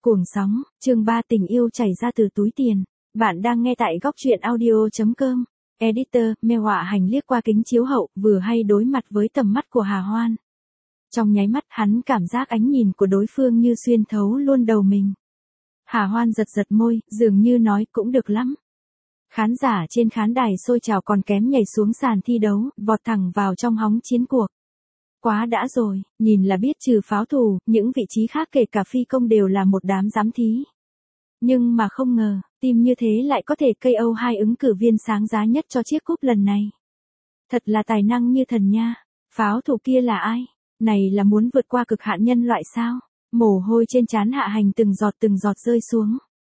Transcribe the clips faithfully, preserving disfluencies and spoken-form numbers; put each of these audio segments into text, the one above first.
Cuồng sóng, chương ba tình yêu chảy ra từ túi tiền. Bạn đang nghe tại góc truyện audio.com. Editor, mê họa hành liếc qua kính chiếu hậu, vừa hay đối mặt với tầm mắt của Hà Hoan. Trong nháy mắt hắn cảm giác ánh nhìn của đối phương như xuyên thấu luôn đầu mình. Hà Hoan giật giật môi, dường như nói cũng được lắm. Khán giả trên khán đài xôi trào còn kém nhảy xuống sàn thi đấu, vọt thẳng vào trong hóng chiến cuộc. Quá đã rồi, nhìn là biết trừ pháo thủ, những vị trí khác kể cả phi công đều là một đám giám thí. Nhưng mà không ngờ, team như thế lại có thể ca o hai ứng cử viên sáng giá nhất cho chiếc cúp lần này. Thật là tài năng như thần nha. Pháo thủ kia là ai? Này là muốn vượt qua cực hạn nhân loại sao? Mồ hôi trên trán Hạ Hành từng giọt từng giọt rơi xuống.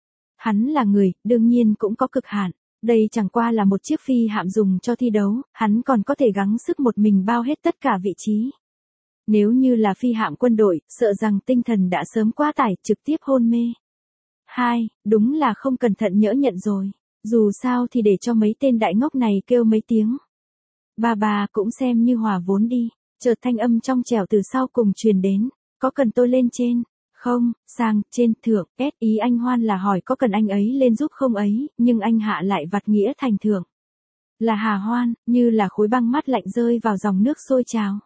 Hắn là người, đương nhiên cũng có cực hạn. Đây chẳng qua là một chiếc phi hạm dùng cho thi đấu, hắn còn có thể gắng sức một mình bao hết tất cả vị trí. Nếu như là phi hạm quân đội, sợ rằng tinh thần đã sớm quá tải, trực tiếp hôn mê. Hai, đúng là không cẩn thận nhỡ nhận rồi. Dù sao thì để cho mấy tên đại ngốc này kêu mấy tiếng. Bà bà cũng xem như hòa vốn đi. Chợt thanh âm trong trẻo từ sau cùng truyền đến. Có cần tôi lên trên? Không, sang, trên, thượng, S ý anh Hoan là hỏi có cần anh ấy lên giúp không ấy, nhưng anh Hạ lại vặt nghĩa thành thượng. Là Hà Hoan, như là khối băng mát lạnh rơi vào dòng nước sôi trào.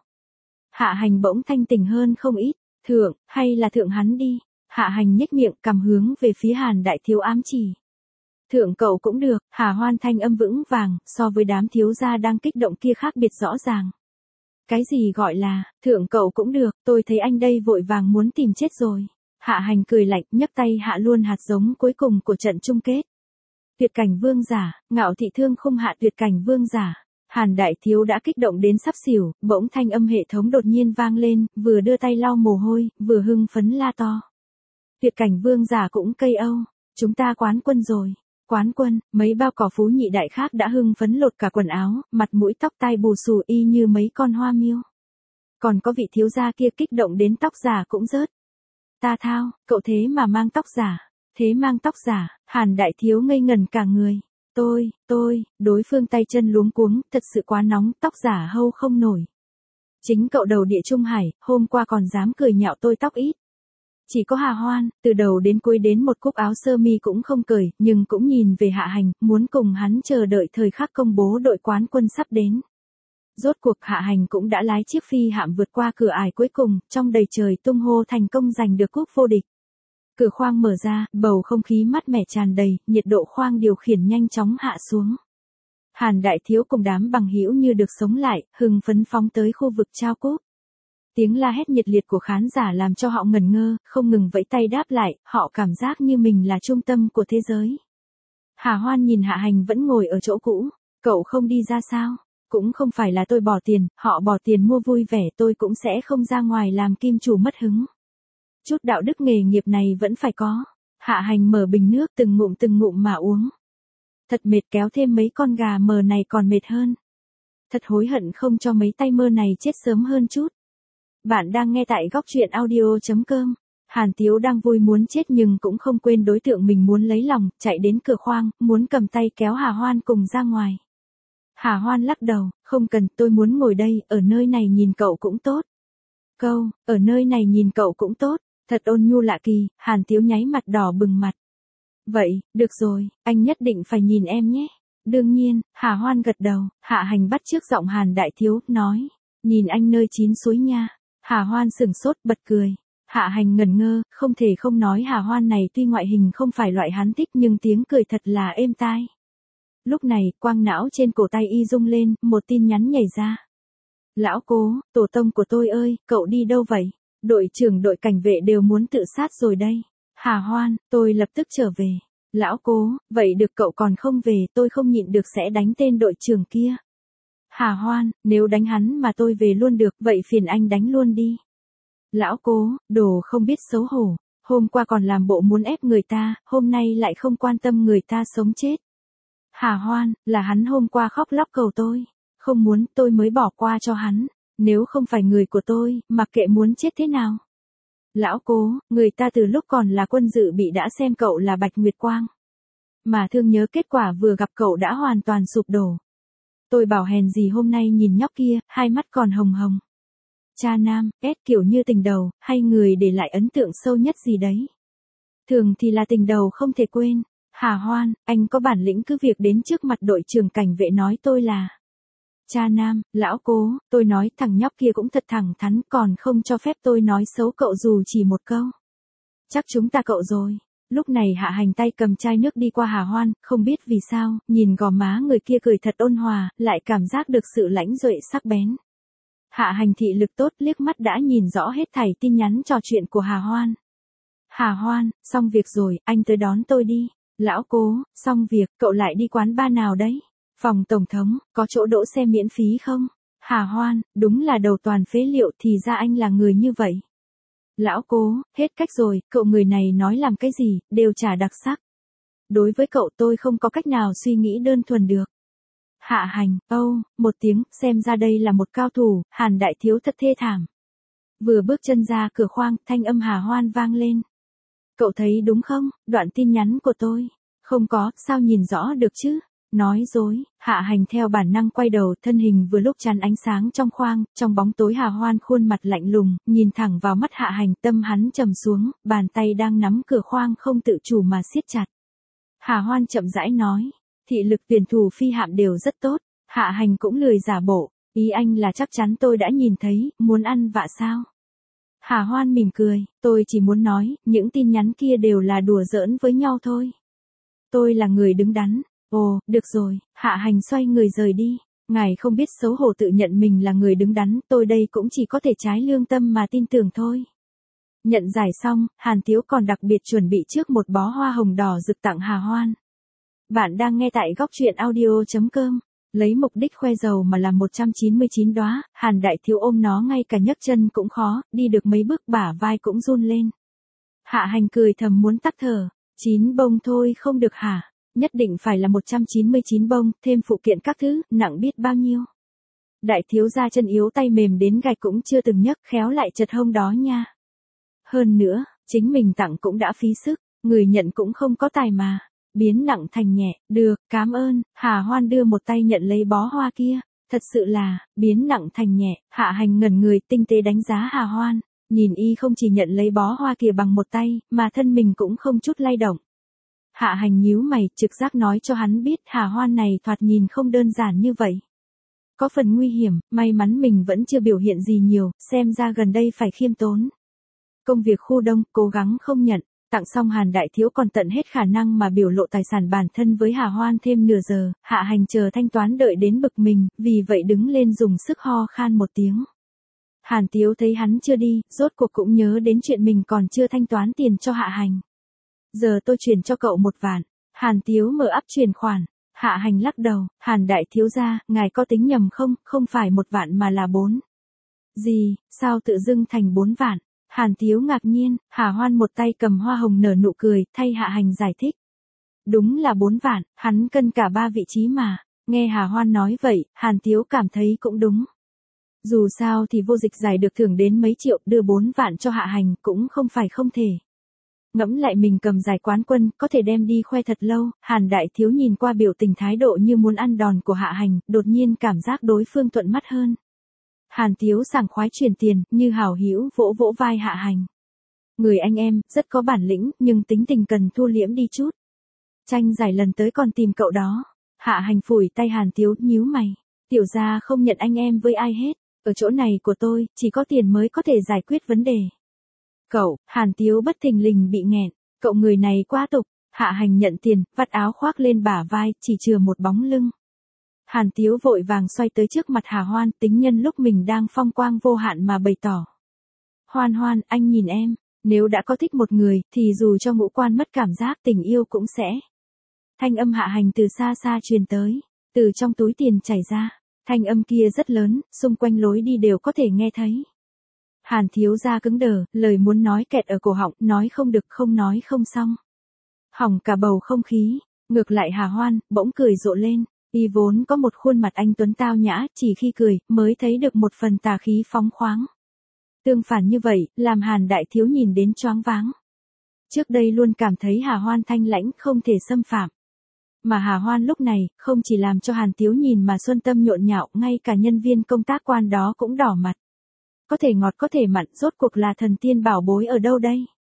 Hạ Hành bỗng thanh tỉnh hơn không ít, thượng, hay là thượng hắn đi. Hạ Hành nhếch miệng cầm hướng về phía Hàn Đại Thiếu ám chỉ. Thượng cậu cũng được, Hà Hoan thanh âm vững vàng, so với đám thiếu gia đang kích động kia khác biệt rõ ràng. Cái gì gọi là, thượng cậu cũng được, tôi thấy anh đây vội vàng muốn tìm chết rồi. Hạ Hành cười lạnh, nhấc tay hạ luôn hạt giống cuối cùng của trận chung kết. Tuyệt cảnh vương giả, ngạo thị thương khung hạ tuyệt cảnh vương giả. Hàn Đại Thiếu đã kích động đến sắp xỉu, bỗng thanh âm hệ thống đột nhiên vang lên, vừa đưa tay lau mồ hôi, vừa hưng phấn la to. Tuyệt cảnh vương giả cũng ca o, chúng ta quán quân rồi. Quán quân, mấy bao cỏ phú nhị đại khác đã hưng phấn lột cả quần áo, mặt mũi tóc tai bù xù y như mấy con hoa miêu. Còn có vị thiếu gia kia kích động đến tóc giả cũng rớt. Ta thao, cậu thế mà mang tóc giả, thế mang tóc giả, Hàn Đại Thiếu ngây ngần cả người. Tôi, tôi, đối phương tay chân luống cuống, thật sự quá nóng, tóc giả hâu không nổi. Chính cậu đầu địa Trung Hải, hôm qua còn dám cười nhạo tôi tóc ít. Chỉ có Hà Hoan, từ đầu đến cuối đến một cúc áo sơ mi cũng không cởi, nhưng cũng nhìn về Hạ Hành, muốn cùng hắn chờ đợi thời khắc công bố đội quán quân sắp đến. Rốt cuộc Hạ Hành cũng đã lái chiếc phi hạm vượt qua cửa ải cuối cùng, trong đầy trời tung hô thành công giành được cúp vô địch. Cửa khoang mở ra, bầu không khí mát mẻ tràn đầy, nhiệt độ khoang điều khiển nhanh chóng hạ xuống. Hàn Đại Thiếu cùng đám bằng hữu như được sống lại, hưng phấn phóng tới khu vực trao cúp. Tiếng la hét nhiệt liệt của khán giả làm cho họ ngẩn ngơ, không ngừng vẫy tay đáp lại, họ cảm giác như mình là trung tâm của thế giới. Hà Hoan nhìn Hạ Hành vẫn ngồi ở chỗ cũ, cậu không đi ra sao? Cũng không phải là tôi bỏ tiền, họ bỏ tiền mua vui vẻ, tôi cũng sẽ không ra ngoài làm kim chủ mất hứng. Chút đạo đức nghề nghiệp này vẫn phải có. Hạ Hành mở bình nước từng ngụm từng ngụm mà uống. Thật mệt, kéo thêm mấy con gà mờ này còn mệt hơn. Thật hối hận không cho mấy tay mơ này chết sớm hơn chút. Bạn đang nghe tại góc truyện audio.com. Hàn Tiếu đang vui muốn chết nhưng cũng không quên đối tượng mình muốn lấy lòng, chạy đến cửa khoang, muốn cầm tay kéo Hà Hoan cùng ra ngoài. Hà Hoan lắc đầu, không cần, tôi muốn ngồi đây, ở nơi này nhìn cậu cũng tốt. Câu, ở nơi này nhìn cậu cũng tốt, thật ôn nhu lạ kỳ, Hàn Tiếu nháy mặt đỏ bừng mặt. Vậy, được rồi, anh nhất định phải nhìn em nhé. Đương nhiên, Hà Hoan gật đầu, Hạ Hành bắt chước giọng Hàn Đại Thiếu, nói, nhìn anh nơi chín suối nha. Hà Hoan sửng sốt bật cười. Hạ Hành ngẩn ngơ, không thể không nói Hà Hoan này tuy ngoại hình không phải loại hắn thích nhưng tiếng cười thật là êm tai. Lúc này, quang não trên cổ tay y rung lên, một tin nhắn nhảy ra. Lão Cố, tổ tông của tôi ơi, cậu đi đâu vậy? Đội trưởng đội cảnh vệ đều muốn tự sát rồi đây. Hà Hoan, tôi lập tức trở về. Lão Cố, vậy được cậu còn không về, tôi không nhịn được sẽ đánh tên đội trưởng kia. Hà Hoan, nếu đánh hắn mà tôi về luôn được, vậy phiền anh đánh luôn đi. Lão Cố, đồ không biết xấu hổ, hôm qua còn làm bộ muốn ép người ta, hôm nay lại không quan tâm người ta sống chết. Hà Hoan, là hắn hôm qua khóc lóc cầu tôi, không muốn tôi mới bỏ qua cho hắn, nếu không phải người của tôi, mặc kệ muốn chết thế nào. Lão Cố, người ta từ lúc còn là quân dự bị đã xem cậu là Bạch Nguyệt Quang. Mà thương nhớ kết quả vừa gặp cậu đã hoàn toàn sụp đổ. Tôi bảo hèn gì hôm nay nhìn nhóc kia, hai mắt còn hồng hồng. Cha nam, ép kiểu như tình đầu, hay người để lại ấn tượng sâu nhất gì đấy. thường thì là tình đầu không thể quên. Hà Hoan, anh có bản lĩnh cứ việc đến trước mặt đội trưởng cảnh vệ nói tôi là cha nam, lão cố, tôi nói thằng nhóc kia cũng thật thẳng thắn còn không cho phép tôi nói xấu cậu dù chỉ một câu. Chắc chúng ta cậu rồi. Lúc này Hạ Hành tay cầm chai nước đi qua Hà Hoan, không biết vì sao, nhìn gò má người kia cười thật ôn hòa, lại cảm giác được sự lãnh duệ sắc bén. Hạ Hành thị lực tốt liếc mắt đã nhìn rõ hết thảy tin nhắn trò chuyện của Hà Hoan. Hà Hoan, xong việc rồi, anh tới đón tôi đi. Lão cố, xong việc, cậu lại đi quán bar nào đấy? Phòng tổng thống, có chỗ đỗ xe miễn phí không? Hà Hoan, đúng là đầu toàn phế liệu thì ra anh là người như vậy. Lão cố, hết cách rồi, cậu người này nói làm cái gì, đều chả đặc sắc. Đối với cậu tôi không có cách nào suy nghĩ đơn thuần được. Hạ Hành, âu, oh, một tiếng, xem ra đây là một cao thủ, Hàn đại thiếu thật thê thảm. Vừa bước chân ra cửa khoang, thanh âm Hà Hoan vang lên. Cậu thấy đúng không, đoạn tin nhắn của tôi. Không có, sao nhìn rõ được chứ? Nói dối, Hạ Hành theo bản năng quay đầu, thân hình vừa lúc chắn ánh sáng trong khoang, trong bóng tối Hà Hoan khuôn mặt lạnh lùng, nhìn thẳng vào mắt Hạ Hành, tâm hắn trầm xuống, bàn tay đang nắm cửa khoang không tự chủ mà siết chặt. Hà Hoan chậm rãi nói, thị lực tuyển thủ phi hạm đều rất tốt, Hạ Hành cũng lười giả bộ, ý anh là chắc chắn tôi đã nhìn thấy, muốn ăn vạ sao? Hà Hoan mỉm cười, tôi chỉ muốn nói, những tin nhắn kia đều là đùa giỡn với nhau thôi. Tôi là người đứng đắn. Ồ, được rồi, Hạ Hành xoay người rời đi. Ngài không biết xấu hổ tự nhận mình là người đứng đắn, tôi đây cũng chỉ có thể trái lương tâm mà tin tưởng thôi. Nhận giải xong, Hàn Tiếu còn đặc biệt chuẩn bị trước một bó hoa hồng đỏ rực tặng Hà Hoan. Bạn đang nghe tại góc truyện audio chấm com. Lấy mục đích khoe giàu mà làm một trăm chín mươi chín đóa, Hàn đại thiếu ôm nó ngay cả nhấc chân cũng khó, đi được mấy bước bả vai cũng run lên. Hạ Hành cười thầm muốn tắc thở, chín bông thôi không được hả? Nhất định phải là một trăm chín mươi chín bông, thêm phụ kiện các thứ, nặng biết bao nhiêu. Đại thiếu gia chân yếu tay mềm đến gạch cũng chưa từng nhấc, khéo lại chật hông đó nha. Hơn nữa, chính mình tặng cũng đã phí sức, người nhận cũng không có tài mà. Biến nặng thành nhẹ, được, cảm ơn. Hà Hoan đưa một tay nhận lấy bó hoa kia. Thật sự là, biến nặng thành nhẹ. Hạ Hành ngẩn người tinh tế đánh giá Hà Hoan. Nhìn y không chỉ nhận lấy bó hoa kia bằng một tay, mà thân mình cũng không chút lay động. Hạ Hành nhíu mày, trực giác nói cho hắn biết Hà Hoan này thoạt nhìn không đơn giản như vậy. Có phần nguy hiểm, may mắn mình vẫn chưa biểu hiện gì nhiều, xem ra gần đây phải khiêm tốn. Công việc khu đông, cố gắng không nhận. Tặng xong Hàn đại thiếu còn tận hết khả năng mà biểu lộ tài sản bản thân với Hà Hoan thêm nửa giờ, Hạ Hành chờ thanh toán đợi đến bực mình, vì vậy đứng lên dùng sức ho khan một tiếng. Hàn Tiếu thấy hắn chưa đi, rốt cuộc cũng nhớ đến chuyện mình còn chưa thanh toán tiền cho Hạ Hành. Giờ tôi chuyển cho cậu một vạn. Hàn Tiếu mở áp chuyển khoản. Hạ Hành lắc đầu, Hàn đại thiếu gia, ngài có tính nhầm không, không phải một vạn mà là bốn. Gì, sao tự dưng thành bốn vạn? Hàn Tiếu ngạc nhiên, Hà Hoan một tay cầm hoa hồng nở nụ cười, thay Hạ Hành giải thích. Đúng là bốn vạn, hắn cân cả ba vị trí mà. Nghe Hà Hoan nói vậy, Hàn Tiếu cảm thấy cũng đúng. Dù sao thì vô dịch giải được thưởng đến mấy triệu, đưa bốn vạn cho Hạ Hành cũng không phải không thể. Ngẫm lại mình cầm giải quán quân, có thể đem đi khoe thật lâu, Hàn đại thiếu nhìn qua biểu tình thái độ như muốn ăn đòn của Hạ Hành, đột nhiên cảm giác đối phương thuận mắt hơn. Hàn Tiếu sảng khoái chuyển tiền, như hảo hữu vỗ vỗ vai Hạ Hành. Người anh em, rất có bản lĩnh, nhưng tính tình cần thu liễm đi chút. Tranh giải lần tới còn tìm cậu đó. Hạ Hành phủi tay Hàn Tiếu, nhíu mày. Tiểu gia không nhận anh em với ai hết. Ở chỗ này của tôi, chỉ có tiền mới có thể giải quyết vấn đề. Cậu, Hàn Tiếu bất thình lình bị nghẹn. Cậu người này quá tục. Hạ Hành nhận tiền, vắt áo khoác lên bả vai, chỉ chừa một bóng lưng. Hàn Tiếu vội vàng xoay tới trước mặt Hà Hoan, tính nhân lúc mình đang phong quang vô hạn mà bày tỏ. Hoan Hoan, anh nhìn em, nếu đã có thích một người, thì dù cho ngũ quan mất cảm giác tình yêu cũng sẽ. Thanh âm Hạ Hành từ xa xa truyền tới, từ trong túi tiền chảy ra, thanh âm kia rất lớn, xung quanh lối đi đều có thể nghe thấy. Hàn thiếu gia cứng đờ, lời muốn nói kẹt ở cổ họng, nói không được không nói không xong. Hỏng cả bầu không khí, ngược lại Hà Hoan, bỗng cười rộ lên. Y vốn có một khuôn mặt anh tuấn tao nhã, chỉ khi cười, mới thấy được một phần tà khí phóng khoáng. Tương phản như vậy, làm Hàn đại thiếu nhìn đến choáng váng. Trước đây luôn cảm thấy Hà Hoan thanh lãnh không thể xâm phạm. Mà Hà Hoan lúc này, không chỉ làm cho Hàn Tiếu nhìn mà xuân tâm nhộn nhạo, ngay cả nhân viên công tác quan đó cũng đỏ mặt. Có thể ngọt có thể mặn, rốt cuộc là thần tiên bảo bối ở đâu đây?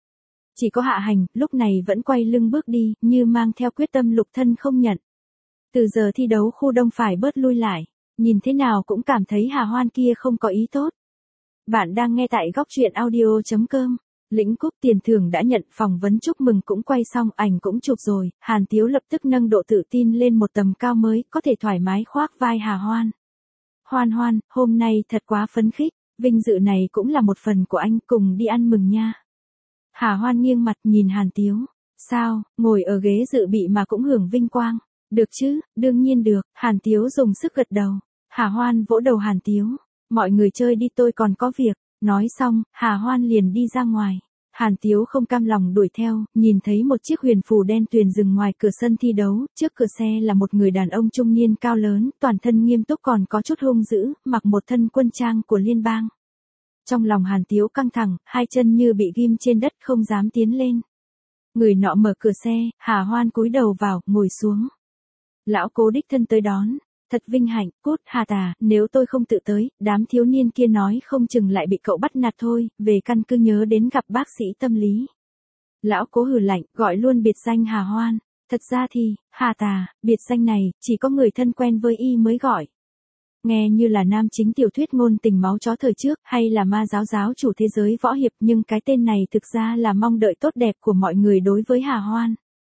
Chỉ có Hạ Hành, lúc này vẫn quay lưng bước đi, như mang theo quyết tâm lục thân không nhận. Từ giờ thi đấu khu đông phải bớt lui lại, nhìn thế nào cũng cảm thấy Hà Hoan kia không có ý tốt. Bạn đang nghe tại góc truyện audio.com. Lĩnh Cúc tiền thưởng đã nhận, phỏng vấn chúc mừng cũng quay xong, ảnh cũng chụp rồi, Hàn Tiếu lập tức nâng độ tự tin lên một tầm cao mới, có thể thoải mái khoác vai Hà Hoan. Hoan Hoan, hôm nay thật quá phấn khích, vinh dự này cũng là một phần của anh, cùng đi ăn mừng nha. Hà Hoan nghiêng mặt nhìn Hàn Tiếu, sao, ngồi ở ghế dự bị mà cũng hưởng vinh quang, được chứ, đương nhiên được, Hàn Tiếu dùng sức gật đầu. Hà Hoan vỗ đầu Hàn Tiếu, mọi người chơi đi tôi còn có việc. Nói xong, Hà Hoan liền đi ra ngoài. Hàn Tiếu không cam lòng đuổi theo, nhìn thấy một chiếc huyền phù đen tuyền dừng ngoài cửa sân thi đấu, trước cửa xe là một người đàn ông trung niên cao lớn, toàn thân nghiêm túc còn có chút hung dữ, mặc một thân quân trang của liên bang. Trong lòng Hàn Tiếu căng thẳng, hai chân như bị ghim trên đất không dám tiến lên. Người nọ mở cửa xe, Hà Hoan cúi đầu vào, ngồi xuống. Lão Cố đích thân tới đón. Thật vinh hạnh, cút, Hà Tà, nếu tôi không tự tới, đám thiếu niên kia nói không chừng lại bị cậu bắt nạt thôi, về căn cứ nhớ đến gặp bác sĩ tâm lý. Lão Cố hừ lạnh, gọi luôn biệt danh Hà Hoan. Thật ra thì, Hà Tà, biệt danh này, chỉ có người thân quen với y mới gọi. Nghe như là nam chính tiểu thuyết ngôn tình máu chó thời trước, hay là ma giáo giáo chủ thế giới võ hiệp, nhưng cái tên này thực ra là mong đợi tốt đẹp của mọi người đối với Hà Hoan.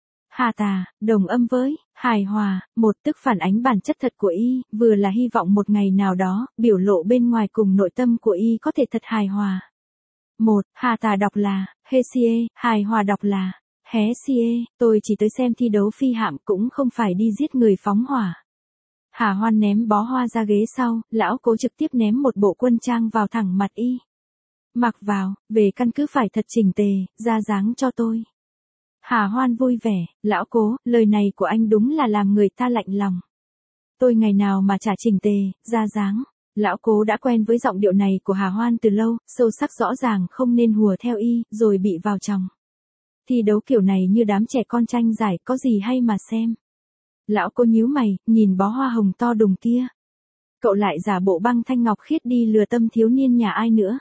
Hà Tà, đồng âm với, hài hòa, một tức phản ánh bản chất thật của y, vừa là hy vọng một ngày nào đó, biểu lộ bên ngoài cùng nội tâm của y có thể thật hài hòa. Một, Hà Tà đọc là, Hesie, hài hòa đọc là, Hesie, tôi chỉ tới xem thi đấu phi hạm cũng không phải đi giết người phóng hỏa. Hà Hoan ném bó hoa ra ghế sau, lão Cố trực tiếp ném một bộ quân trang vào thẳng mặt y. Mặc vào, về căn cứ phải thật chỉnh tề, ra dáng cho tôi. Hà Hoan vui vẻ, lão Cố, lời này của anh đúng là làm người ta lạnh lòng. Tôi ngày nào mà chả chỉnh tề, ra dáng. Lão Cố đã quen với giọng điệu này của Hà Hoan từ lâu, sâu sắc rõ ràng không nên hùa theo y, rồi bị vào chồng. Thi đấu kiểu này như đám trẻ con tranh giải, có gì hay mà xem. Lão Cố nhíu mày, nhìn bó hoa hồng to đùng kia. Cậu lại giả bộ băng thanh ngọc khiết đi lừa tâm thiếu niên nhà ai nữa.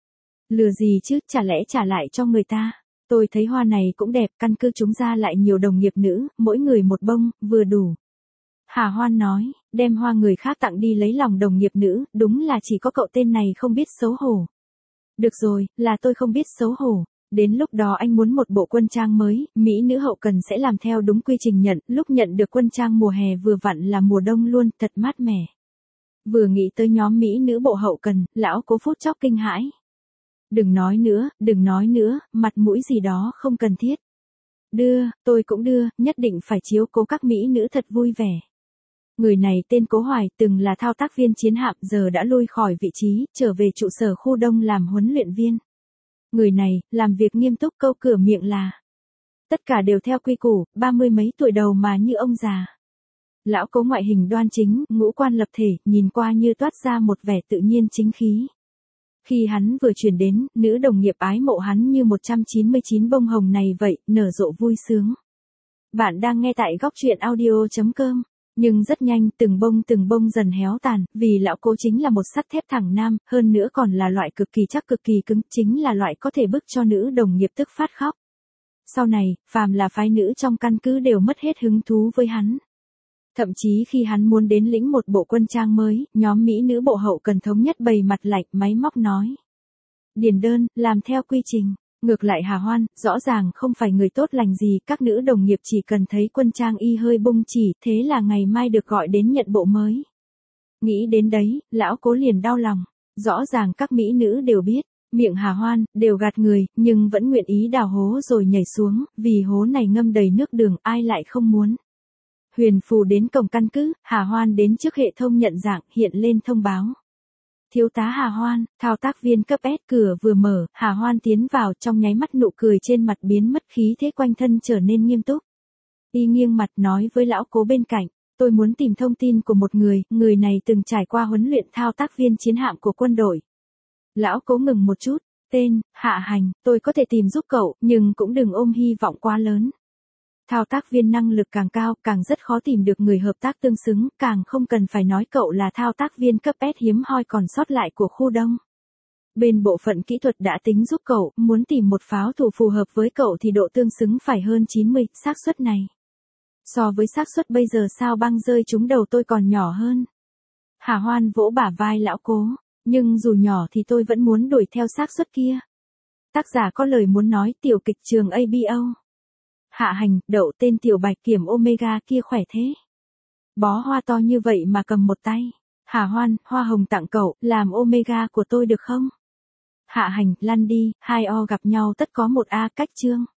Lừa gì chứ, chả lẽ trả lại cho người ta. Tôi thấy hoa này cũng đẹp, căn cứ chúng ra lại nhiều đồng nghiệp nữ, mỗi người một bông, vừa đủ. Hà Hoan nói, đem hoa người khác tặng đi lấy lòng đồng nghiệp nữ, đúng là chỉ có cậu tên này không biết xấu hổ. Được rồi, là tôi không biết xấu hổ. Đến lúc đó anh muốn một bộ quân trang mới, mỹ nữ hậu cần sẽ làm theo đúng quy trình nhận, lúc nhận được quân trang mùa hè vừa vặn là mùa đông luôn, thật mát mẻ. Vừa nghĩ tới nhóm mỹ nữ bộ hậu cần, lão Cố phút chốc kinh hãi. Đừng nói nữa, đừng nói nữa, mặt mũi gì đó không cần thiết. Đưa, tôi cũng đưa, nhất định phải chiếu cố các mỹ nữ thật vui vẻ. Người này tên Cố Hoài, từng là thao tác viên chiến hạm, giờ đã lui khỏi vị trí, trở về trụ sở khu đông làm huấn luyện viên. Người này, làm việc nghiêm túc, câu cửa miệng là. Tất cả đều theo quy củ, ba mươi mấy tuổi đầu mà như ông già. Lão Cố ngoại hình đoan chính, ngũ quan lập thể, nhìn qua như toát ra một vẻ tự nhiên chính khí. Khi hắn vừa chuyển đến, nữ đồng nghiệp ái mộ hắn như một trăm chín mươi chín bông hồng này vậy, nở rộ vui sướng. Bạn đang nghe tại góc truyện audio.com. Nhưng rất nhanh, từng bông từng bông dần héo tàn, vì lão Cố chính là một sắt thép thẳng nam, hơn nữa còn là loại cực kỳ chắc cực kỳ cứng, chính là loại có thể bức cho nữ đồng nghiệp tức phát khóc. Sau này, phàm là phái nữ trong căn cứ đều mất hết hứng thú với hắn. Thậm chí khi hắn muốn đến lĩnh một bộ quân trang mới, nhóm mỹ nữ bộ hậu cần thống nhất bày mặt lạnh, máy móc nói. Điền đơn, làm theo quy trình. Ngược lại Hà Hoan, rõ ràng không phải người tốt lành gì, các nữ đồng nghiệp chỉ cần thấy quân trang y hơi bung chỉ, thế là ngày mai được gọi đến nhận bộ mới. Nghĩ đến đấy, lão Cố liền đau lòng. Rõ ràng các mỹ nữ đều biết, miệng Hà Hoan, đều gạt người, nhưng vẫn nguyện ý đào hố rồi nhảy xuống, vì hố này ngâm đầy nước đường, ai lại không muốn. Huyền phù đến cổng căn cứ, Hà Hoan đến trước hệ thống nhận dạng, hiện lên thông báo. Thiếu tá Hà Hoan, thao tác viên cấp S, cửa vừa mở, Hà Hoan tiến vào, trong nháy mắt nụ cười trên mặt biến mất, khí thế quanh thân trở nên nghiêm túc. Y nghiêng mặt nói với lão Cố bên cạnh, tôi muốn tìm thông tin của một người, người này từng trải qua huấn luyện thao tác viên chiến hạm của quân đội. Lão Cố ngừng một chút, tên, Hạ Hành, tôi có thể tìm giúp cậu, nhưng cũng đừng ôm hy vọng quá lớn. Thao tác viên năng lực càng cao, càng rất khó tìm được người hợp tác tương xứng, càng không cần phải nói cậu là thao tác viên cấp S hiếm hoi còn sót lại của khu đông. Bên bộ phận kỹ thuật đã tính giúp cậu, muốn tìm một pháo thủ phù hợp với cậu thì độ tương xứng phải hơn chín mươi, xác suất này. So với xác suất bây giờ sao băng rơi trúng đầu tôi còn nhỏ hơn. Hà Hoan vỗ bả vai lão Cố, nhưng dù nhỏ thì tôi vẫn muốn đuổi theo xác suất kia. Tác giả có lời muốn nói tiểu kịch trường a bê o. Hạ Hành, đậu tên tiểu bạch kiểm Omega kia khỏe thế. Bó hoa to như vậy mà cầm một tay. Hà Hoan, hoa hồng tặng cậu, làm Omega của tôi được không? Hạ Hành, lăn đi, hai O gặp nhau tất có một A, cách chương.